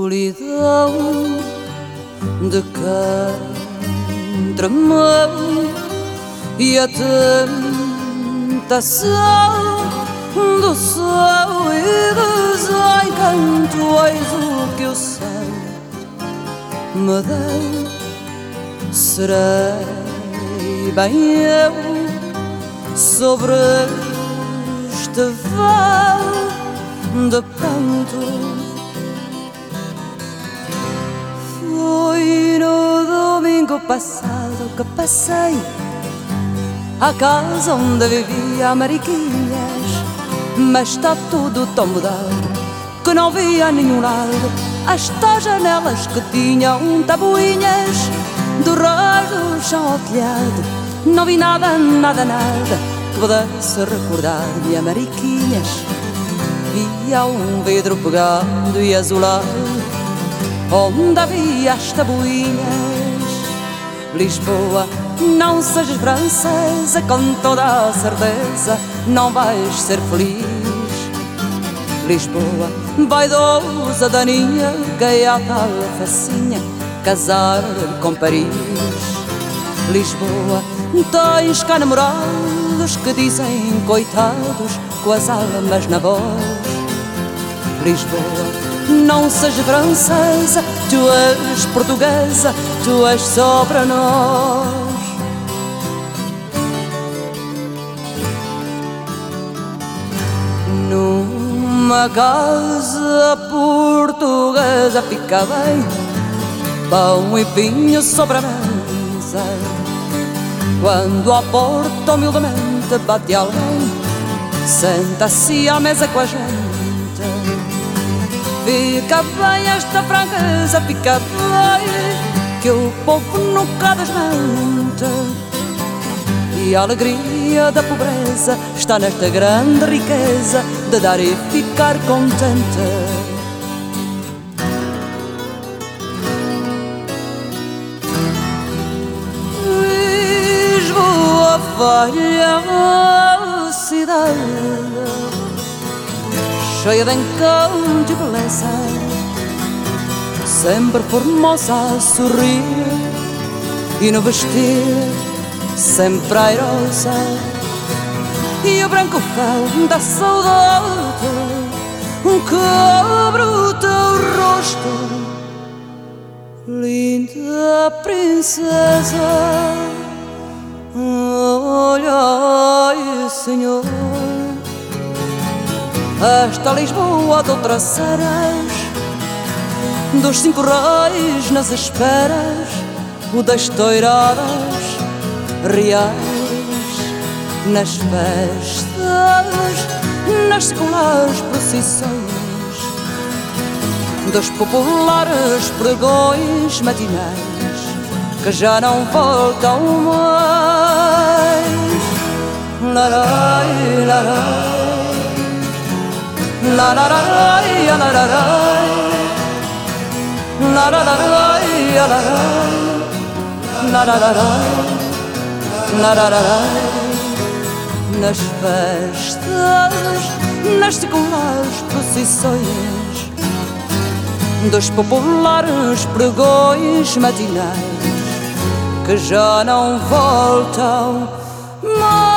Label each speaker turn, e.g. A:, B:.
A: solidão de quem tremeu e a tentação do céu e desencanto. Eis o que o céu me deu. Serei bem eu sobre este véu de pranto. Foi no domingo passado que passei à casa onde vivia a Mariquinhas, mas está tudo tão mudado que não via nenhum lado. Estas janelas que tinham tabuinhas, do resto do chão ao telhado, não vi nada, nada, nada que pudesse recordar-me a Mariquinhas. Via um vidro pegado e azulado onde havia as tabuinhas. Lisboa, não sejas francesa, com toda a certeza não vais ser feliz. Lisboa, vaidosa Daninha, que é a tal facinha casar com Paris. Lisboa, tens cá namorados que dizem coitados com as almas na voz. Lisboa, não sejas francesa, tu és portuguesa, tu és só para nós. Numa casa portuguesa fica bem pão e vinho sobre a mesa. Quando à porta humildemente bate alguém, senta-se à mesa com a gente. Fica bem esta franqueza, fica bem que o povo nunca desmente. E a alegria da pobreza está nesta grande riqueza de dar e ficar contente. Lisboa, velha cidade, cheia de encanto e beleza, sempre formosa a sorrir e no vestir sempre airosa. E o branco véu da saudade cobre o teu rosto, linda princesa. Olha, Senhor, esta Lisboa de outras eras, dos 5 reis nas esperas, o das toiradas reais, nas festas, nas seculares procissões, dos populares pregões matinais que já não voltam mais. Larai, larai, lararai, lararai, lararai, lararai, lararai. Nas festas, nas seculares procissões, dos populares pregões matinais que já não voltam mais.